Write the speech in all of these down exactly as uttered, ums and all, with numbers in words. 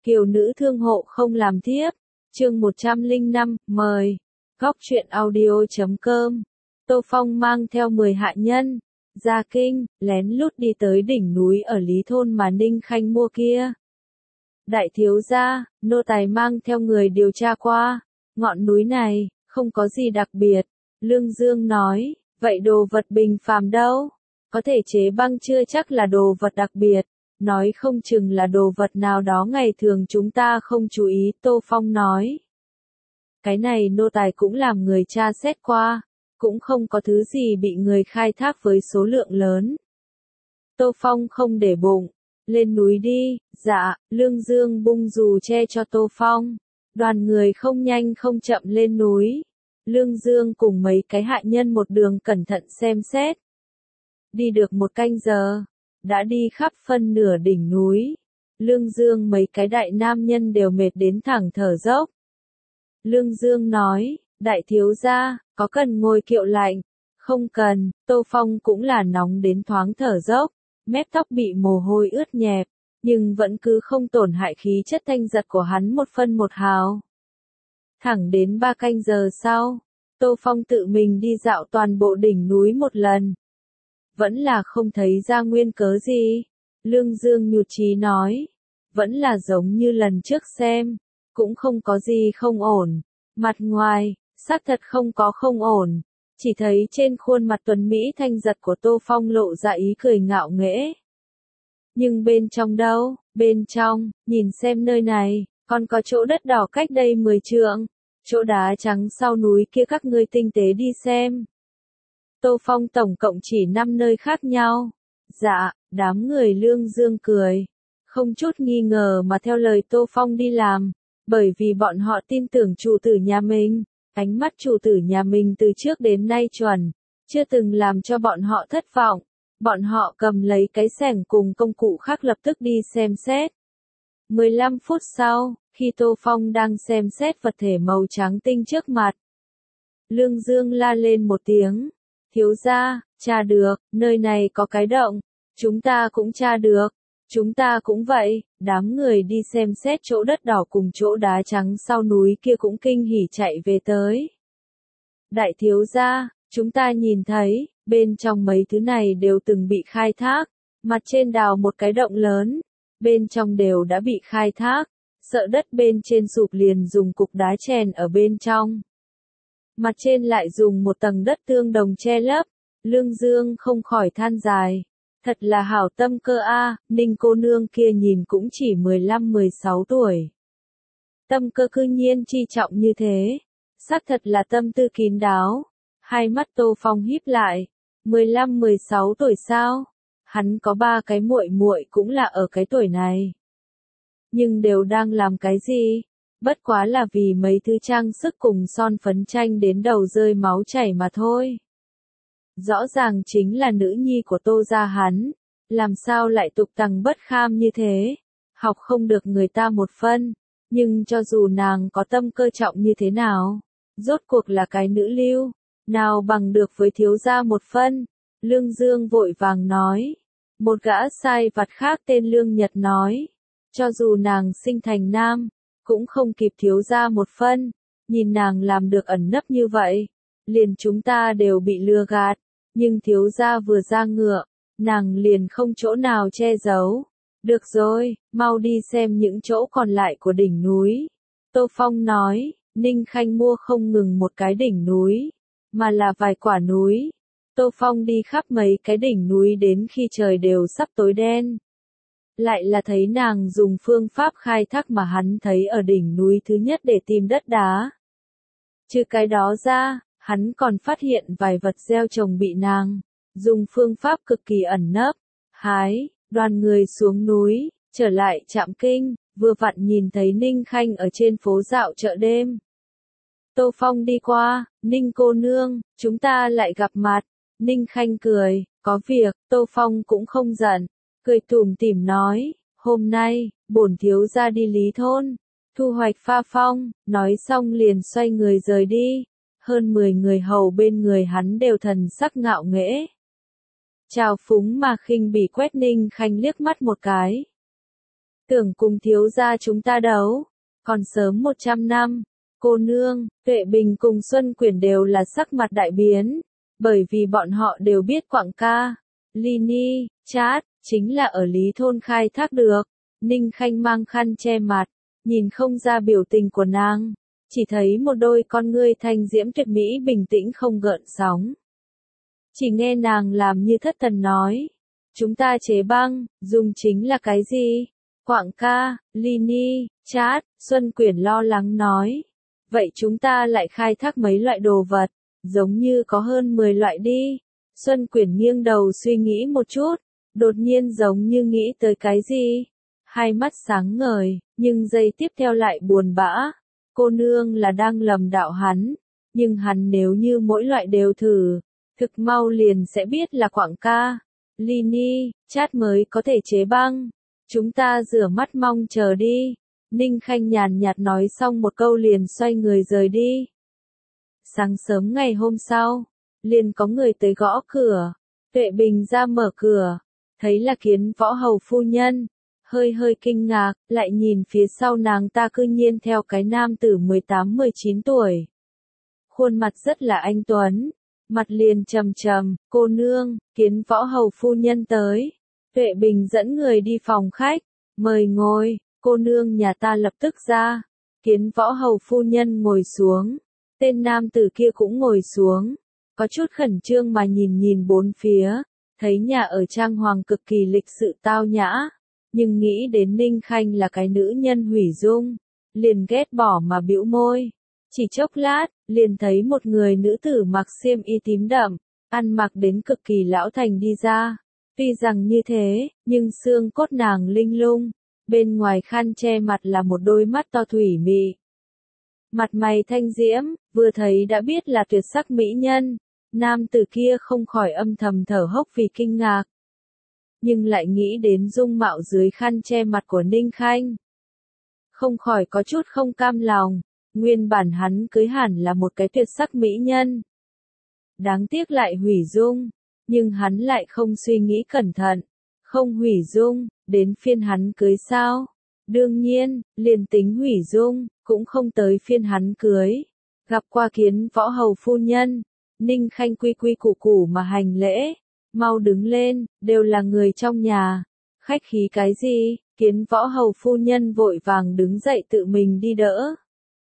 Kiều nữ thương hộ không làm thiếp. Chương một trăm lẻ năm, mời. Góc truyện audio chấm com. Tô Phong mang theo mười hạ nhân, ra kinh, lén lút đi tới đỉnh núi ở Lý Thôn mà Ninh Khanh mua kia. Đại thiếu gia, nô tài mang theo người điều tra qua, ngọn núi này, không có gì đặc biệt. Lương Dương nói, vậy đồ vật bình phàm đâu? Có thể chế băng chưa chắc là đồ vật đặc biệt, nói không chừng là đồ vật nào đó ngày thường chúng ta không chú ý, Tô Phong nói. Cái này nô tài cũng làm người tra xét qua, cũng không có thứ gì bị người khai thác với số lượng lớn. Tô Phong không để bụng, lên núi đi, dạ, Lương Dương bung dù che cho Tô Phong. Đoàn người không nhanh không chậm lên núi. Lương Dương cùng mấy cái hạ nhân một đường cẩn thận xem xét. Đi được một canh giờ, đã đi khắp phân nửa đỉnh núi. Lương Dương mấy cái đại nam nhân đều mệt đến thẳng thở dốc. Lương Dương nói, đại thiếu gia, có cần ngồi kiệu lạnh? Không cần, Tô Phong cũng là nóng đến thoáng thở dốc, mép tóc bị mồ hôi ướt nhẹp, nhưng vẫn cứ không tổn hại khí chất thanh giật của hắn một phân một hào. Thẳng đến ba canh giờ sau, Tô Phong tự mình đi dạo toàn bộ đỉnh núi một lần. Vẫn là không thấy ra nguyên cớ gì. Lương Dương nhụt chí nói, vẫn là giống như lần trước xem, cũng không có gì không ổn. Mặt ngoài, xác thật không có không ổn, chỉ thấy trên khuôn mặt tuấn Mỹ thanh giật của Tô Phong lộ ra ý cười ngạo nghễ. Nhưng bên trong đâu, bên trong, nhìn xem nơi này, còn có chỗ đất đỏ cách đây mười trượng, chỗ đá trắng sau núi kia các ngươi tinh tế đi xem. Tô Phong tổng cộng chỉ năm nơi khác nhau. Dạ, đám người Lương Dương cười, không chút nghi ngờ mà theo lời Tô Phong đi làm, bởi vì bọn họ tin tưởng chủ tử nhà mình, ánh mắt chủ tử nhà mình từ trước đến nay chuẩn, chưa từng làm cho bọn họ thất vọng. Bọn họ cầm lấy cái xẻng cùng công cụ khác lập tức đi xem xét. mười lăm phút sau, khi Tô Phong đang xem xét vật thể màu trắng tinh trước mặt, Lương Dương la lên một tiếng, thiếu gia, tra được, nơi này có cái động, chúng ta cũng tra được, chúng ta cũng vậy. Đám người đi xem xét chỗ đất đỏ cùng chỗ đá trắng sau núi kia cũng kinh hỉ chạy về tới. Đại thiếu gia, chúng ta nhìn thấy, bên trong mấy thứ này đều từng bị khai thác, mặt trên đào một cái động lớn, bên trong đều đã bị khai thác, sợ đất bên trên sụp liền dùng cục đá chèn ở bên trong. Mặt trên lại dùng một tầng đất tương đồng che lấp. Lương Dương không khỏi than dài, thật là hảo tâm cơ a, Ninh cô nương kia nhìn cũng chỉ mười lăm mười sáu tuổi. Tâm cơ cư nhiên chi trọng như thế, xác thật là tâm tư kín đáo. Hai mắt Tô Phong híp lại, mười lăm mười sáu tuổi sao? Hắn có ba cái muội muội cũng là ở cái tuổi này. Nhưng đều đang làm cái gì? Bất quá là vì mấy thứ trang sức cùng son phấn tranh đến đầu rơi máu chảy mà thôi. Rõ ràng chính là nữ nhi của Tô gia hắn, làm sao lại tục tằng bất kham như thế, học không được người ta một phân, nhưng cho dù nàng có tâm cơ trọng như thế nào, rốt cuộc là cái nữ lưu, nào bằng được với thiếu gia một phân. Lương Dương vội vàng nói, một gã sai vặt khác tên Lương Nhật nói, cho dù nàng sinh thành nam, cũng không kịp thiếu gia một phân, nhìn nàng làm được ẩn nấp như vậy, liền chúng ta đều bị lừa gạt, nhưng thiếu gia vừa ra ngựa, nàng liền không chỗ nào che giấu. Được rồi, mau đi xem những chỗ còn lại của đỉnh núi. Tô Phong nói, Ninh Khanh mua không ngừng một cái đỉnh núi, mà là vài quả núi. Tô Phong đi khắp mấy cái đỉnh núi đến khi trời đều sắp tối đen. Lại là thấy nàng dùng phương pháp khai thác mà hắn thấy ở đỉnh núi thứ nhất để tìm đất đá. Trừ cái đó ra, hắn còn phát hiện vài vật gieo trồng bị nàng dùng phương pháp cực kỳ ẩn nấp hái. Đoàn người xuống núi, trở lại Trạm Kinh, vừa vặn nhìn thấy Ninh Khanh ở trên phố dạo chợ đêm. Tô Phong đi qua, Ninh cô nương, chúng ta lại gặp mặt. Ninh Khanh cười, có việc. Tô Phong cũng không giận, cười tủm tỉm nói, hôm nay, bổn thiếu gia đi Lý Thôn, thu hoạch pha phong. Nói xong liền xoay người rời đi, hơn mười người hầu bên người hắn đều thần sắc ngạo nghễ. Trào phúng mà khinh bỉ quét Ninh Khanh liếc mắt một cái. Tưởng cùng thiếu gia chúng ta đấu, còn sớm một trăm năm. Cô nương, Tuệ Bình cùng Xuân Quyển đều là sắc mặt đại biến, bởi vì bọn họ đều biết Quảng ca, ly ni, chát, chính là ở Lý Thôn khai thác được. Ninh Khanh mang khăn che mặt, nhìn không ra biểu tình của nàng, chỉ thấy một đôi con ngươi thanh diễm tuyệt mỹ bình tĩnh không gợn sóng. Chỉ nghe nàng làm như thất thần nói, chúng ta chế băng, dùng chính là cái gì? Quảng ca, ly ni, chát, Xuân Quyển lo lắng nói. Vậy chúng ta lại khai thác mấy loại đồ vật, giống như có hơn mười loại đi. Xuân Quyển nghiêng đầu suy nghĩ một chút, đột nhiên giống như nghĩ tới cái gì. Hai mắt sáng ngời, nhưng giây tiếp theo lại buồn bã. Cô nương là đang lầm đạo hắn, nhưng hắn nếu như mỗi loại đều thử, thực mau liền sẽ biết là Quảng ca, ly ni, chát mới có thể chế băng. Chúng ta rửa mắt mong chờ đi. Ninh Khanh nhàn nhạt nói xong một câu liền xoay người rời đi. Sáng sớm ngày hôm sau, liền có người tới gõ cửa. Tuệ Bình ra mở cửa, thấy là Kiến Võ Hầu phu nhân, hơi hơi kinh ngạc, lại nhìn phía sau nàng ta cư nhiên theo cái nam tử mười tám mười chín tuổi. Khuôn mặt rất là anh tuấn, mặt liền trầm trầm, cô nương, Kiến Võ Hầu phu nhân tới. Tuệ Bình dẫn người đi phòng khách, mời ngồi, cô nương nhà ta lập tức ra. Kiến Võ Hầu phu nhân ngồi xuống, tên nam tử kia cũng ngồi xuống, có chút khẩn trương mà nhìn nhìn bốn phía, thấy nhà ở trang hoàng cực kỳ lịch sự tao nhã, nhưng nghĩ đến Ninh Khanh là cái nữ nhân hủy dung, liền ghét bỏ mà bĩu môi. Chỉ chốc lát, liền thấy một người nữ tử mặc xiêm y tím đậm, ăn mặc đến cực kỳ lão thành đi ra. Tuy rằng như thế, nhưng xương cốt nàng linh lung, bên ngoài khăn che mặt là một đôi mắt to thủy mị. Mặt mày thanh diễm, vừa thấy đã biết là tuyệt sắc mỹ nhân, nam tử kia không khỏi âm thầm thở hốc vì kinh ngạc. Nhưng lại nghĩ đến dung mạo dưới khăn che mặt của Ninh Khanh. Không khỏi có chút không cam lòng, nguyên bản hắn cưới hẳn là một cái tuyệt sắc mỹ nhân. Đáng tiếc lại hủy dung. Nhưng hắn lại không suy nghĩ cẩn thận, không hủy dung, đến phiên hắn cưới sao? Đương nhiên, liền tính hủy dung, cũng không tới phiên hắn cưới. Gặp qua Kiến Võ Hầu phu nhân, Ninh Khanh quy quy củ củ mà hành lễ, mau đứng lên, đều là người trong nhà. Khách khí cái gì? Kiến Võ Hầu phu nhân vội vàng đứng dậy tự mình đi đỡ.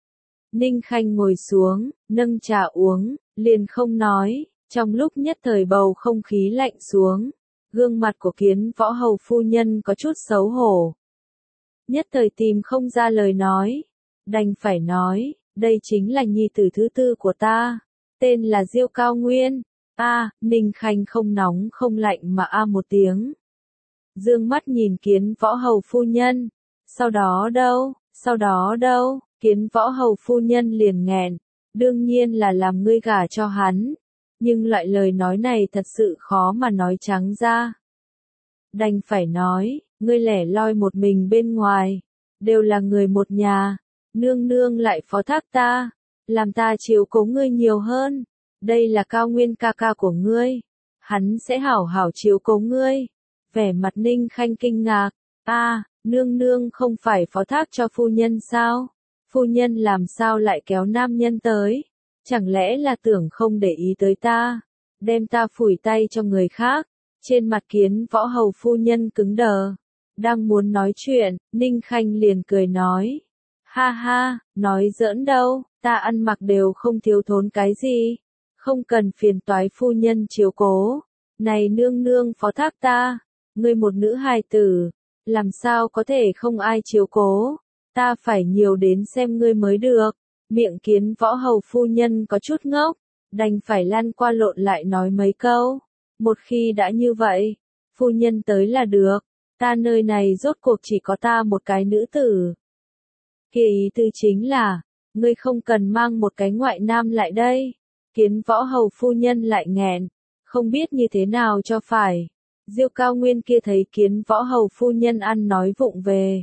Ninh Khanh ngồi xuống, nâng trà uống, liền không nói. Trong lúc nhất thời bầu không khí lạnh xuống, gương mặt của Kiến Võ Hầu phu nhân có chút xấu hổ. Nhất thời tìm không ra lời nói, đành phải nói, đây chính là nhi tử thứ tư của ta, tên là Diêu Cao Nguyên. A, à, Ninh Khanh không nóng không lạnh mà a à một tiếng. Dương mắt nhìn Kiến Võ Hầu phu nhân, sau đó đâu, sau đó đâu, Kiến Võ Hầu phu nhân liền nghẹn, đương nhiên là làm ngươi gả cho hắn. Nhưng loại lời nói này thật sự khó mà nói trắng ra. Đành phải nói, ngươi lẻ loi một mình bên ngoài, đều là người một nhà, nương nương lại phó thác ta, làm ta chiếu cố ngươi nhiều hơn, đây là Cao Nguyên ca ca của ngươi, hắn sẽ hảo hảo chiếu cố ngươi. Vẻ mặt Ninh Khanh kinh ngạc, a, à, nương nương không phải phó thác cho phu nhân sao? Phu nhân làm sao lại kéo nam nhân tới? Chẳng lẽ là tưởng không để ý tới ta, đem ta phủi tay cho người khác. Trên mặt Kiến Võ Hầu phu nhân cứng đờ, đang muốn nói chuyện, Ninh Khanh liền cười nói, ha ha, nói giỡn đâu, ta ăn mặc đều không thiếu thốn cái gì, không cần phiền toái phu nhân chiếu cố, này nương nương phó thác ta, ngươi một nữ hài tử, làm sao có thể không ai chiếu cố, ta phải nhiều đến xem ngươi mới được. Miệng Kiến Võ Hầu phu nhân có chút ngốc, đành phải lăn qua lộn lại nói mấy câu. Một khi đã như vậy, phu nhân tới là được, ta nơi này rốt cuộc chỉ có ta một cái nữ tử. Kia ý tư chính là, ngươi không cần mang một cái ngoại nam lại đây. Kiến Võ Hầu phu nhân lại nghẹn, không biết như thế nào cho phải. Diêu Cao Nguyên kia thấy Kiến Võ Hầu phu nhân ăn nói vụng về,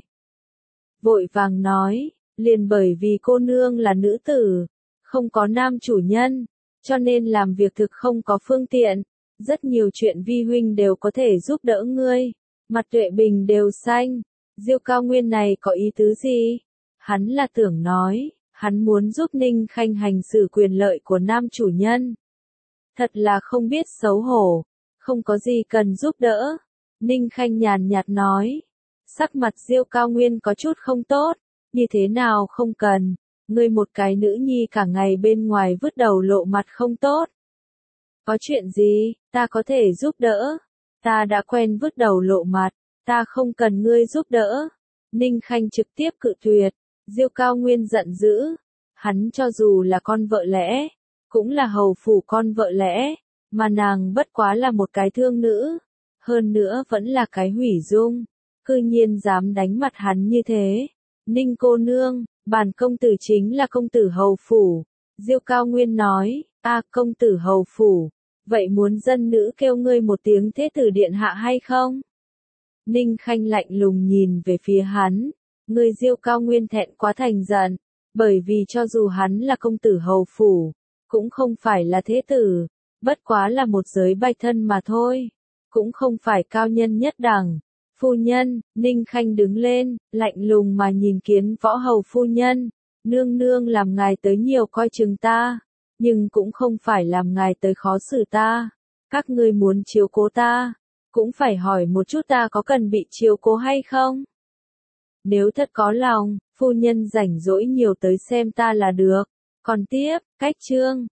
vội vàng nói, liền bởi vì cô nương là nữ tử, không có nam chủ nhân, cho nên làm việc thực không có phương tiện, rất nhiều chuyện vi huynh đều có thể giúp đỡ ngươi. Mặt Tuệ Bình đều xanh, Diêu Cao Nguyên này có ý tứ gì? Hắn là tưởng nói, hắn muốn giúp Ninh Khanh hành xử quyền lợi của nam chủ nhân. Thật là không biết xấu hổ, không có gì cần giúp đỡ. Ninh Khanh nhàn nhạt nói, sắc mặt Diêu Cao Nguyên có chút không tốt, như thế nào không cần, ngươi một cái nữ nhi cả ngày bên ngoài vứt đầu lộ mặt không tốt. Có chuyện gì, ta có thể giúp đỡ, ta đã quen vứt đầu lộ mặt, ta không cần ngươi giúp đỡ. Ninh Khanh trực tiếp cự tuyệt, Diêu Cao Nguyên giận dữ, hắn cho dù là con vợ lẽ, cũng là hầu phủ con vợ lẽ, mà nàng bất quá là một cái thương nữ, hơn nữa vẫn là cái hủy dung, cư nhiên dám đánh mặt hắn như thế. Ninh cô nương, bản công tử chính là công tử hầu phủ. Diêu Cao Nguyên nói, a công tử hầu phủ, vậy muốn dân nữ kêu ngươi một tiếng thế tử điện hạ hay không? Ninh Khanh lạnh lùng nhìn về phía hắn, người Diêu Cao Nguyên thẹn quá thành giận, bởi vì cho dù hắn là công tử hầu phủ, cũng không phải là thế tử, bất quá là một giới bạch thân mà thôi, cũng không phải cao nhân nhất đẳng. Phu nhân, Ninh Khanh đứng lên, lạnh lùng mà nhìn Kiến Võ hầu phu nhân, nương nương làm ngài tới nhiều coi chừng ta, nhưng cũng không phải làm ngài tới khó xử ta, các ngươi muốn chiếu cố ta, cũng phải hỏi một chút ta có cần bị chiếu cố hay không. Nếu thật có lòng, phu nhân rảnh rỗi nhiều tới xem ta là được. Còn tiếp, cách chương